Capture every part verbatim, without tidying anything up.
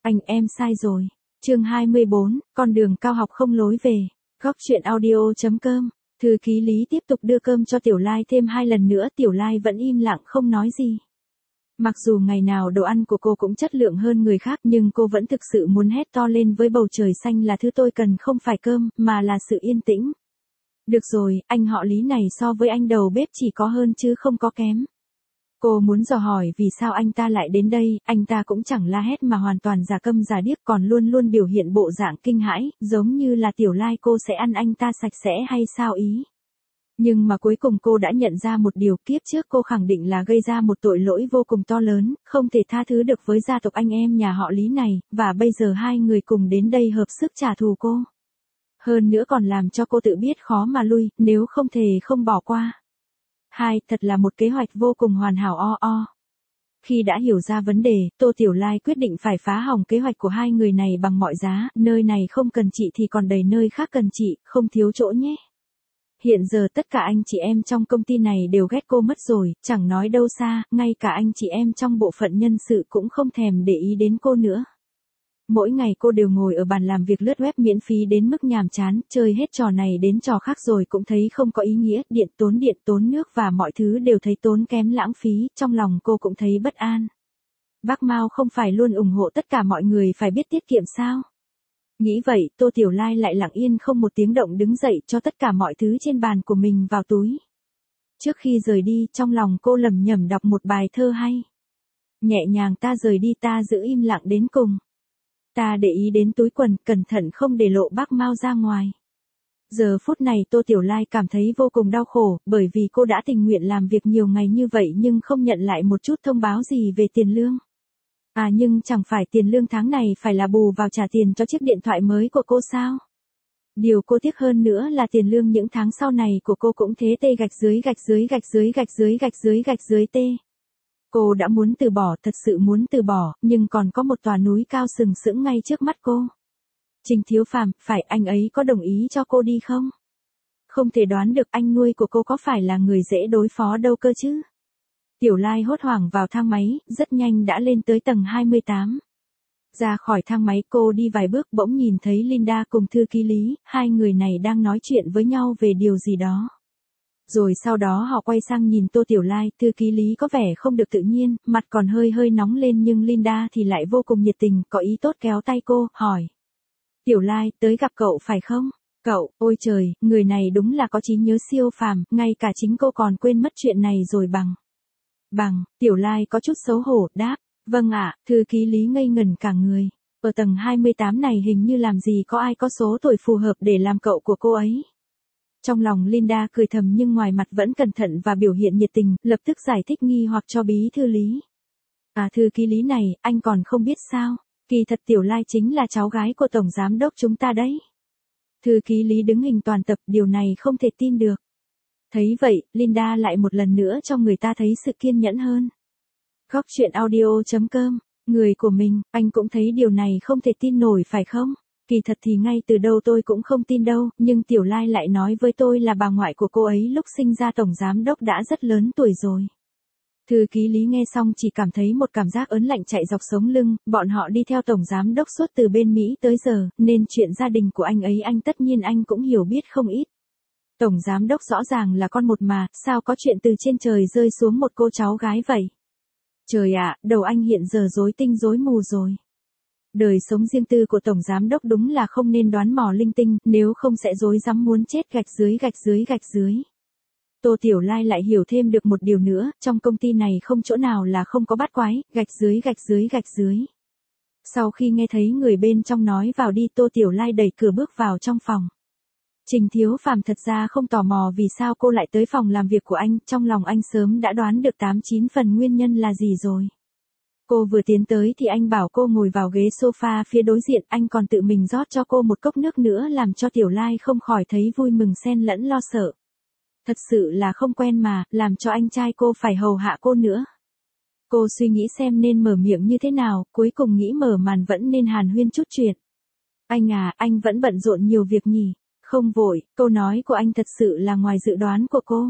Anh em sai rồi. Chương hai mươi bốn, con đường cao học không lối về. Góc truyện audio chấm com. Thư ký Lý tiếp tục đưa cơm cho Tiểu Lai thêm hai lần nữa, Tiểu Lai vẫn im lặng không nói gì. Mặc dù ngày nào đồ ăn của cô cũng chất lượng hơn người khác, nhưng cô vẫn thực sự muốn hét to lên với bầu trời xanh là thứ tôi cần không phải cơm, mà là sự yên tĩnh. Được rồi, anh họ Lý này so với anh đầu bếp chỉ có hơn chứ không có kém. Cô muốn dò hỏi vì sao anh ta lại đến đây, anh ta cũng chẳng la hét mà hoàn toàn giả câm giả điếc, còn luôn luôn biểu hiện bộ dạng kinh hãi, giống như là Tiểu Lai cô sẽ ăn anh ta sạch sẽ hay sao ý. Nhưng mà cuối cùng cô đã nhận ra một điều, kiếp trước cô khẳng định là gây ra một tội lỗi vô cùng to lớn, không thể tha thứ được với gia tộc anh em nhà họ Lý này, và bây giờ hai người cùng đến đây hợp sức trả thù cô. Hơn nữa còn làm cho cô tự biết khó mà lui, nếu không thể không bỏ qua. Hai, thật là một kế hoạch vô cùng hoàn hảo o o. Khi đã hiểu ra vấn đề, Tô Tiểu Lai quyết định phải phá hỏng kế hoạch của hai người này bằng mọi giá, nơi này không cần chị thì còn đầy nơi khác cần chị, không thiếu chỗ nhé. Hiện giờ tất cả anh chị em trong công ty này đều ghét cô mất rồi, chẳng nói đâu xa, ngay cả anh chị em trong bộ phận nhân sự cũng không thèm để ý đến cô nữa. Mỗi ngày cô đều ngồi ở bàn làm việc lướt web miễn phí đến mức nhàm chán, chơi hết trò này đến trò khác rồi cũng thấy không có ý nghĩa, điện tốn điện tốn nước và mọi thứ đều thấy tốn kém lãng phí, trong lòng cô cũng thấy bất an. Bác Mao không phải luôn ủng hộ tất cả mọi người phải biết tiết kiệm sao? Nghĩ vậy, Tô Tiểu Lai lại lặng yên không một tiếng động đứng dậy cho tất cả mọi thứ trên bàn của mình vào túi. Trước khi rời đi, trong lòng cô lẩm nhẩm đọc một bài thơ hay. Nhẹ nhàng ta rời đi, ta giữ im lặng đến cùng. Ta để ý đến túi quần, cẩn thận không để lộ bác Mao ra ngoài. Giờ phút này Tô Tiểu Lai cảm thấy vô cùng đau khổ, bởi vì cô đã tình nguyện làm việc nhiều ngày như vậy nhưng không nhận lại một chút thông báo gì về tiền lương. À nhưng chẳng phải tiền lương tháng này phải là bù vào trả tiền cho chiếc điện thoại mới của cô sao? Điều cô tiếc hơn nữa là tiền lương những tháng sau này của cô cũng thế tê gạch dưới gạch dưới gạch dưới gạch dưới gạch dưới gạch dưới tê. Cô đã muốn từ bỏ, thật sự muốn từ bỏ, nhưng còn có một tòa núi cao sừng sững ngay trước mắt cô. Trình Thiếu Phàm, phải anh ấy có đồng ý cho cô đi không? Không thể đoán được anh nuôi của cô có phải là người dễ đối phó đâu cơ chứ? Tiểu Lai hốt hoảng vào thang máy, rất nhanh đã lên tới tầng hai mươi tám. Ra khỏi thang máy cô đi vài bước bỗng nhìn thấy Linda cùng thư ký Lý, hai người này đang nói chuyện với nhau về điều gì đó. Rồi sau đó họ quay sang nhìn Tô Tiểu Lai, thư ký Lý có vẻ không được tự nhiên, mặt còn hơi hơi nóng lên nhưng Linda thì lại vô cùng nhiệt tình, có ý tốt kéo tay cô, hỏi. Tiểu Lai, tới gặp cậu phải không? Cậu, ôi trời, người này đúng là có trí nhớ siêu phàm, ngay cả chính cô còn quên mất chuyện này rồi bằng. Bằng, Tiểu Lai có chút xấu hổ, đáp, vâng ạ, thư ký Lý ngây ngẩn cả người. Ở tầng hai mươi tám này hình như làm gì có ai có số tuổi phù hợp để làm cậu của cô ấy. Trong lòng Linda cười thầm nhưng ngoài mặt vẫn cẩn thận và biểu hiện nhiệt tình, lập tức giải thích nghi hoặc cho bí thư Lý. À thư ký Lý này, anh còn không biết sao, kỳ thật Tiểu Lai chính là cháu gái của Tổng Giám đốc chúng ta đấy. Thư ký Lý đứng hình toàn tập, điều này không thể tin được. Thấy vậy, Linda lại một lần nữa cho người ta thấy sự kiên nhẫn hơn. Góc truyện audio chấm com, người của mình, anh cũng thấy điều này không thể tin nổi phải không? Kỳ thật thì ngay từ đầu tôi cũng không tin đâu, nhưng Tiểu Lai lại nói với tôi là bà ngoại của cô ấy lúc sinh ra Tổng Giám đốc đã rất lớn tuổi rồi. Thư ký Lý nghe xong chỉ cảm thấy một cảm giác ớn lạnh chạy dọc sống lưng, bọn họ đi theo Tổng Giám đốc suốt từ bên Mỹ tới giờ, nên chuyện gia đình của anh ấy anh tất nhiên anh cũng hiểu biết không ít. Tổng Giám đốc rõ ràng là con một mà, sao có chuyện từ trên trời rơi xuống một cô cháu gái vậy? Trời ạ, đầu anh hiện giờ rối tinh rối mù rồi. Đời sống riêng tư của Tổng Giám đốc đúng là không nên đoán mò linh tinh, nếu không sẽ rối rắm muốn chết gạch dưới gạch dưới gạch dưới. Tô Tiểu Lai lại hiểu thêm được một điều nữa, trong công ty này không chỗ nào là không có bát quái, gạch dưới gạch dưới gạch dưới. Sau khi nghe thấy người bên trong nói vào đi, Tô Tiểu Lai đẩy cửa bước vào trong phòng. Trình Thiếu Phàm thật ra không tò mò vì sao cô lại tới phòng làm việc của anh, trong lòng anh sớm đã đoán được tám chín phần nguyên nhân là gì rồi. Cô vừa tiến tới thì anh bảo cô ngồi vào ghế sofa phía đối diện, anh còn tự mình rót cho cô một cốc nước nữa làm cho Tiểu Lai không khỏi thấy vui mừng xen lẫn lo sợ. Thật sự là không quen mà, làm cho anh trai cô phải hầu hạ cô nữa. Cô suy nghĩ xem nên mở miệng như thế nào, cuối cùng nghĩ mở màn vẫn nên hàn huyên chút chuyện. Anh à, anh vẫn bận rộn nhiều việc nhỉ? Không vội, câu nói của anh thật sự là ngoài dự đoán của cô.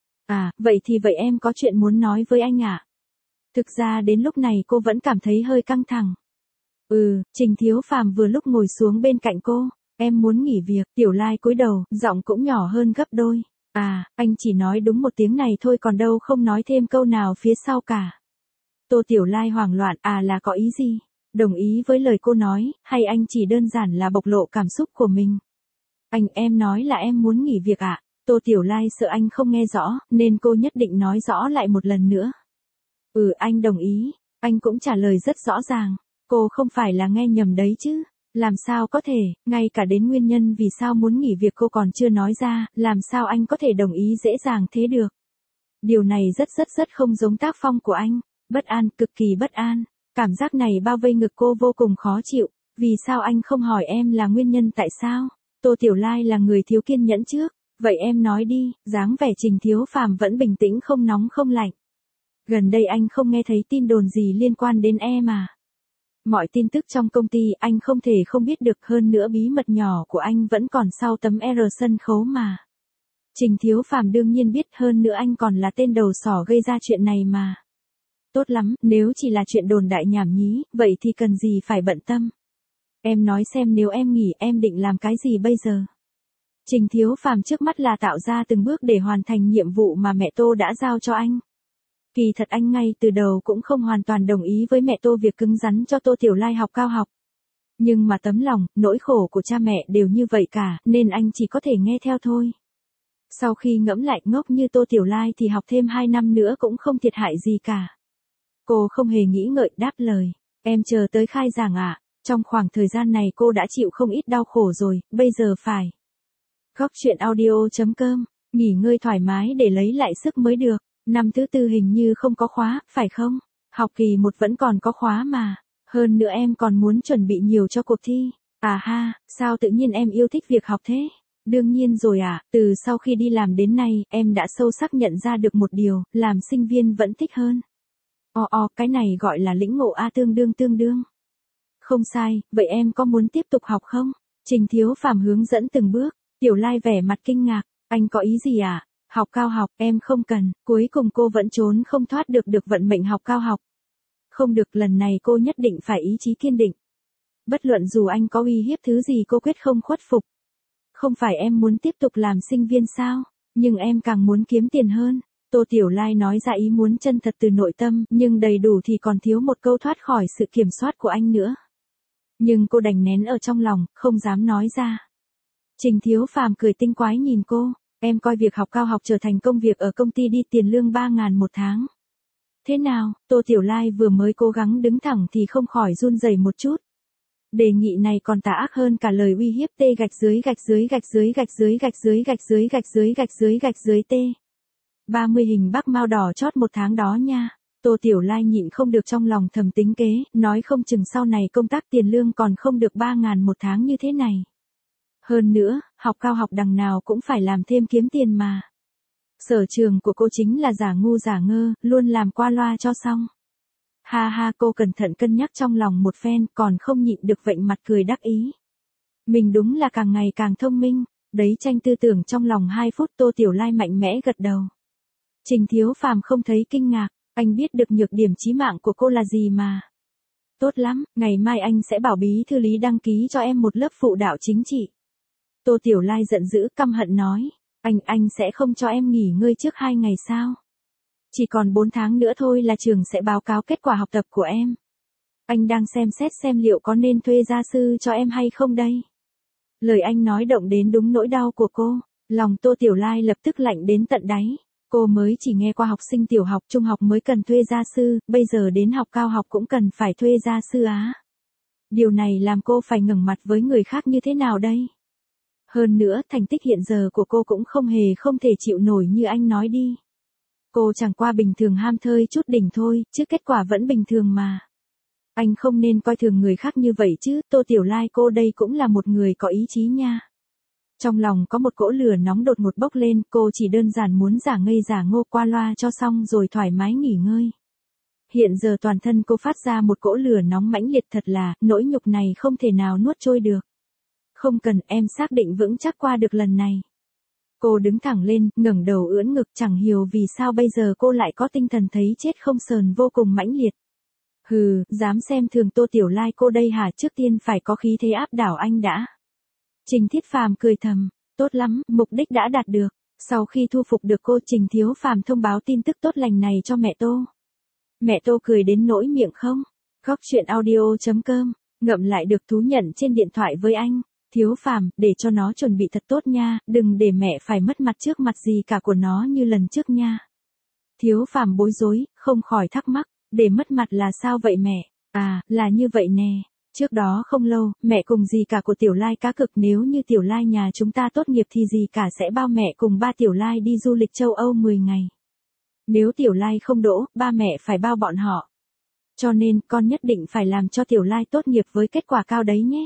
À, vậy thì vậy em có chuyện muốn nói với anh ạ. À? Thực ra đến lúc này cô vẫn cảm thấy hơi căng thẳng. Ừ, Trình Thiếu Phàm vừa lúc ngồi xuống bên cạnh cô. Em muốn nghỉ việc, Tiểu Lai cúi đầu, giọng cũng nhỏ hơn gấp đôi. À, anh chỉ nói đúng một tiếng này thôi còn đâu không nói thêm câu nào phía sau cả. Tô Tiểu Lai hoảng loạn, à là có ý gì? Đồng ý với lời cô nói, hay anh chỉ đơn giản là bộc lộ cảm xúc của mình? Anh em nói là em muốn nghỉ việc ạ. À? Tô Tiểu Lai sợ anh không nghe rõ, nên cô nhất định nói rõ lại một lần nữa. Ừ anh đồng ý, anh cũng trả lời rất rõ ràng. Cô không phải là nghe nhầm đấy chứ. Làm sao có thể, ngay cả đến nguyên nhân vì sao muốn nghỉ việc cô còn chưa nói ra, làm sao anh có thể đồng ý dễ dàng thế được. Điều này rất rất rất không giống tác phong của anh. Bất an, cực kỳ bất an. Cảm giác này bao vây ngực cô vô cùng khó chịu. Vì sao anh không hỏi em là nguyên nhân tại sao? Tô Tiểu Lai là người thiếu kiên nhẫn trước. Vậy em nói đi, dáng vẻ Trình Thiếu Phàm vẫn bình tĩnh không nóng không lạnh. Gần đây anh không nghe thấy tin đồn gì liên quan đến em à? Mọi tin tức trong công ty anh không thể không biết được, hơn nữa bí mật nhỏ của anh vẫn còn sau tấm R sân khấu mà. Trình Thiếu Phàm đương nhiên biết, hơn nữa anh còn là tên đầu sỏ gây ra chuyện này mà. Tốt lắm, nếu chỉ là chuyện đồn đại nhảm nhí, vậy thì cần gì phải bận tâm. Em nói xem nếu em nghỉ em định làm cái gì bây giờ? Trình Thiếu Phàm trước mắt là tạo ra từng bước để hoàn thành nhiệm vụ mà mẹ Tô đã giao cho anh. Kỳ thật anh ngay từ đầu cũng không hoàn toàn đồng ý với mẹ Tô việc cứng rắn cho Tô Tiểu Lai học cao học. Nhưng mà tấm lòng, nỗi khổ của cha mẹ đều như vậy cả, nên anh chỉ có thể nghe theo thôi. Sau khi ngẫm lại, ngốc như Tô Tiểu Lai thì học thêm hai năm nữa cũng không thiệt hại gì cả. Cô không hề nghĩ ngợi đáp lời. Em chờ tới khai giảng ạ. À? Trong khoảng thời gian này cô đã chịu không ít đau khổ rồi, bây giờ phải. Góc chuyện audio chấm com, nghỉ ngơi thoải mái để lấy lại sức mới được. Năm thứ tư hình như không có khóa, phải không? Học kỳ một vẫn còn có khóa mà. Hơn nữa em còn muốn chuẩn bị nhiều cho cuộc thi. À ha, sao tự nhiên em yêu thích việc học thế? Đương nhiên rồi ạ, à, từ sau khi đi làm đến nay, em đã sâu sắc nhận ra được một điều, làm sinh viên vẫn thích hơn. Ồ ồ, cái này gọi là lĩnh ngộ a tương đương tương đương. Không sai, vậy em có muốn tiếp tục học không? Trình Thiếu Phàm hướng dẫn từng bước. Tiểu Lai vẻ mặt kinh ngạc, anh có ý gì à? Học cao học, em không cần, cuối cùng cô vẫn trốn không thoát được được vận mệnh học cao học. Không được, lần này cô nhất định phải ý chí kiên định. Bất luận dù anh có uy hiếp thứ gì cô quyết không khuất phục. Không phải em muốn tiếp tục làm sinh viên sao? Nhưng em càng muốn kiếm tiền hơn. Tô Tiểu Lai nói ra ý muốn chân thật từ nội tâm, nhưng đầy đủ thì còn thiếu một câu thoát khỏi sự kiểm soát của anh nữa. Nhưng cô đành nén ở trong lòng, không dám nói ra. Trình Thiếu Phàm cười tinh quái nhìn cô. Em coi việc học cao học trở thành công việc ở công ty đi, tiền lương ba ngàn một tháng. Thế nào, Tô Tiểu Lai vừa mới cố gắng đứng thẳng thì không khỏi run rẩy một chút. Đề nghị này còn tà ác hơn cả lời uy hiếp. T gạch dưới gạch dưới gạch dưới gạch dưới gạch dưới gạch dưới gạch dưới gạch dưới gạch dưới T. ba mươi hình bắc mao đỏ chót một tháng đó nha. Tô Tiểu Lai nhịn không được trong lòng thầm tính kế, nói không chừng sau này công tác tiền lương còn không được ba ngàn một tháng như thế này. Hơn nữa, học cao học đằng nào cũng phải làm thêm kiếm tiền mà. Sở trường của cô chính là giả ngu giả ngơ, luôn làm qua loa cho xong. Ha ha, cô cẩn thận cân nhắc trong lòng một phen, còn không nhịn được vệnh mặt cười đắc ý. Mình đúng là càng ngày càng thông minh, đấy tranh tư tưởng trong lòng hai phút. Tô Tiểu Lai mạnh mẽ gật đầu. Trình Thiếu Phàm không thấy kinh ngạc, anh biết được nhược điểm chí mạng của cô là gì mà. Tốt lắm, ngày mai anh sẽ bảo bí thư Lý đăng ký cho em một lớp phụ đạo chính trị. Tô Tiểu Lai giận dữ căm hận nói, anh, anh sẽ không cho em nghỉ ngơi trước hai ngày sao? Chỉ còn bốn tháng nữa thôi là trường sẽ báo cáo kết quả học tập của em. Anh đang xem xét xem liệu có nên thuê gia sư cho em hay không đây. Lời anh nói động đến đúng nỗi đau của cô, lòng Tô Tiểu Lai lập tức lạnh đến tận đáy. Cô mới chỉ nghe qua học sinh tiểu học, trung học mới cần thuê gia sư, bây giờ đến học cao học cũng cần phải thuê gia sư á. Điều này làm cô phải ngẩng mặt với người khác như thế nào đây? Hơn nữa, thành tích hiện giờ của cô cũng không hề không thể chịu nổi như anh nói đi. Cô chẳng qua bình thường ham thơi chút đỉnh thôi, chứ kết quả vẫn bình thường mà. Anh không nên coi thường người khác như vậy chứ. Tô Tiểu Lai, cô đây cũng là một người có ý chí nha. Trong lòng có một cỗ lửa nóng đột ngột bốc lên, cô chỉ đơn giản muốn giả ngây giả ngô qua loa cho xong rồi thoải mái nghỉ ngơi. Hiện giờ toàn thân cô phát ra một cỗ lửa nóng mãnh liệt, thật là, nỗi nhục này không thể nào nuốt trôi được. Không cần, em xác định vững chắc qua được lần này. Cô đứng thẳng lên, ngẩng đầu ưỡn ngực, chẳng hiểu vì sao bây giờ cô lại có tinh thần thấy chết không sờn vô cùng mãnh liệt. Hừ, dám xem thường Tô Tiểu Lai cô đây hả, trước tiên phải có khí thế áp đảo anh đã. Trình Thiết Phàm cười thầm, tốt lắm, mục đích đã đạt được. Sau khi thu phục được cô, Trình Thiếu Phàm thông báo tin tức tốt lành này cho mẹ Tô. Mẹ Tô cười đến nỗi miệng không. Góc truyện audio chấm com, ngậm lại được thú nhận trên điện thoại với anh. Thiếu Phàm, để cho nó chuẩn bị thật tốt nha, đừng để mẹ phải mất mặt trước mặt gì cả của nó như lần trước nha. Thiếu Phàm bối rối, không khỏi thắc mắc, để mất mặt là sao vậy mẹ? À, là như vậy nè. Trước đó không lâu, mẹ cùng dì cả của Tiểu Lai cá cược nếu như Tiểu Lai nhà chúng ta tốt nghiệp thì dì cả sẽ bao mẹ cùng ba Tiểu Lai đi du lịch châu Âu mười ngày. Nếu Tiểu Lai không đỗ, ba mẹ phải bao bọn họ. Cho nên con nhất định phải làm cho Tiểu Lai tốt nghiệp với kết quả cao đấy nhé.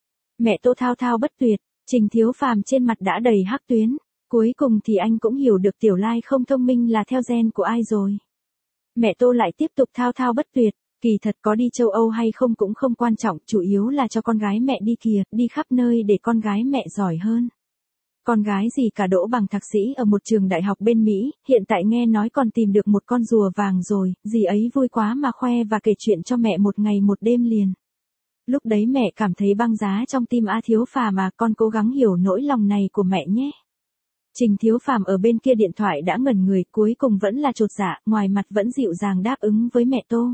Mẹ Tô thao thao bất tuyệt, Trình Thiếu Phàm trên mặt đã đầy hắc tuyến. Cuối cùng thì anh cũng hiểu được Tiểu Lai không thông minh là theo gen của ai rồi. Mẹ Tô lại tiếp tục thao thao bất tuyệt, kỳ thật có đi châu Âu hay không cũng không quan trọng, chủ yếu là cho con gái mẹ đi kìa, đi khắp nơi để con gái mẹ giỏi hơn. Con gái gì cả đỗ bằng thạc sĩ ở một trường đại học bên Mỹ, hiện tại nghe nói còn tìm được một con rùa vàng rồi, dì ấy vui quá mà khoe và kể chuyện cho mẹ một ngày một đêm liền. Lúc đấy mẹ cảm thấy băng giá trong tim A Thiếu Phàm mà, con cố gắng hiểu nỗi lòng này của mẹ nhé. Trình Thiếu Phàm ở bên kia điện thoại đã ngẩn người, cuối cùng vẫn là chột dạ, ngoài mặt vẫn dịu dàng đáp ứng với mẹ Tô.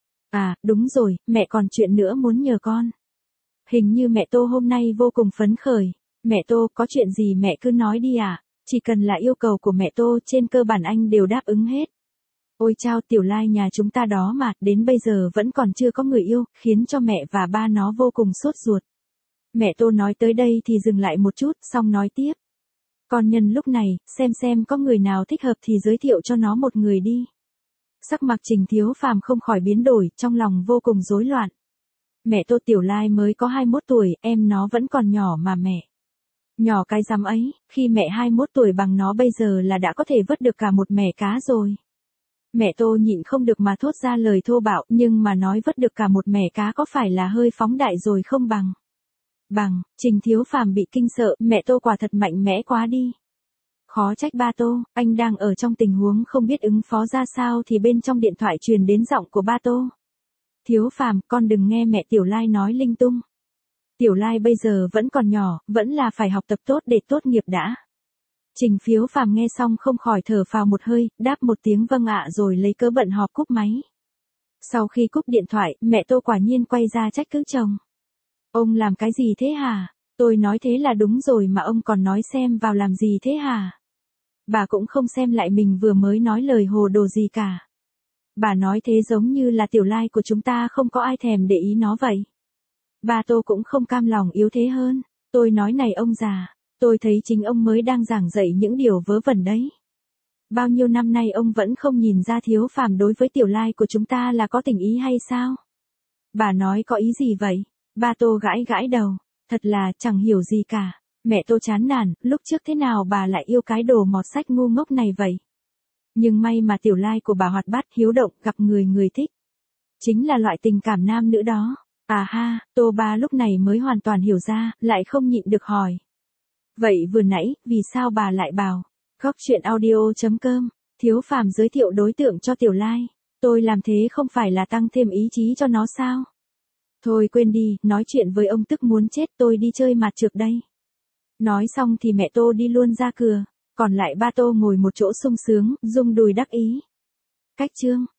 À, đúng rồi, mẹ còn chuyện nữa muốn nhờ con. Hình như mẹ Tô hôm nay vô cùng phấn khởi. Mẹ Tô, có chuyện gì mẹ cứ nói đi à, chỉ cần là yêu cầu của mẹ Tô trên cơ bản anh đều đáp ứng hết. Ôi chao, Tiểu Lai nhà chúng ta đó mà, đến bây giờ vẫn còn chưa có người yêu, khiến cho mẹ và ba nó vô cùng sốt ruột. Mẹ Tô nói tới đây thì dừng lại một chút, xong nói tiếp. Con nhân lúc này, xem xem có người nào thích hợp thì giới thiệu cho nó một người đi. Sắc mặt Trình Thiếu Phàm không khỏi biến đổi, trong lòng vô cùng rối loạn. Mẹ Tô, Tiểu Lai mới có hai mươi mốt tuổi, em nó vẫn còn nhỏ mà mẹ. Nhỏ cái rắm ấy, khi mẹ hai mươi mốt tuổi bằng nó bây giờ là đã có thể vớt được cả một mẻ cá rồi. Mẹ Tô nhịn không được mà thốt ra lời thô bạo, nhưng mà nói vớt được cả một mẻ cá có phải là hơi phóng đại rồi không bằng. Bằng, Trình Thiếu Phàm bị kinh sợ, mẹ Tô quả thật mạnh mẽ quá đi. Khó trách ba Tô, anh đang ở trong tình huống không biết ứng phó ra sao thì bên trong điện thoại truyền đến giọng của ba Tô. Thiếu Phàm, con đừng nghe mẹ Tiểu Lai nói linh tung. Tiểu Lai bây giờ vẫn còn nhỏ, vẫn là phải học tập tốt để tốt nghiệp đã. Trình Thiếu Phàm nghe xong không khỏi thở phào một hơi, đáp một tiếng vâng ạ rồi lấy cớ bận họp cúp máy. Sau khi cúp điện thoại, mẹ Tô quả nhiên quay ra trách cứ chồng. Ông làm cái gì thế hả? Tôi nói thế là đúng rồi mà ông còn nói xem vào làm gì thế hả? Bà cũng không xem lại mình vừa mới nói lời hồ đồ gì cả. Bà nói thế giống như là Tiểu Lai của chúng ta không có ai thèm để ý nó vậy. Bà Tô cũng không cam lòng yếu thế hơn. Tôi nói này ông già, tôi thấy chính ông mới đang giảng dạy những điều vớ vẩn đấy. Bao nhiêu năm nay ông vẫn không nhìn ra Thiếu Phàm đối với Tiểu Lai của chúng ta là có tình ý hay sao? Bà nói có ý gì vậy? Bà Tô gãi gãi đầu, thật là chẳng hiểu gì cả. Mẹ Tô chán nản, lúc trước thế nào bà lại yêu cái đồ mọt sách ngu ngốc này vậy? Nhưng may mà Tiểu Lai của bà hoạt bát hiếu động, gặp người người thích. Chính là loại tình cảm nam nữ đó. À ha, Tô ba lúc này mới hoàn toàn hiểu ra, lại không nhịn được hỏi. Vậy vừa nãy, vì sao bà lại bảo? Góc truyện audio chấm com, Thiếu Phàm giới thiệu đối tượng cho Tiểu Lai. Tôi làm thế không phải là tăng thêm ý chí cho nó sao? Thôi quên đi, nói chuyện với ông tức muốn chết, tôi đi chơi mặt trược đây. Nói xong thì mẹ Tô đi luôn ra cửa, còn lại ba Tô ngồi một chỗ sung sướng, rung đùi đắc ý. Cách chương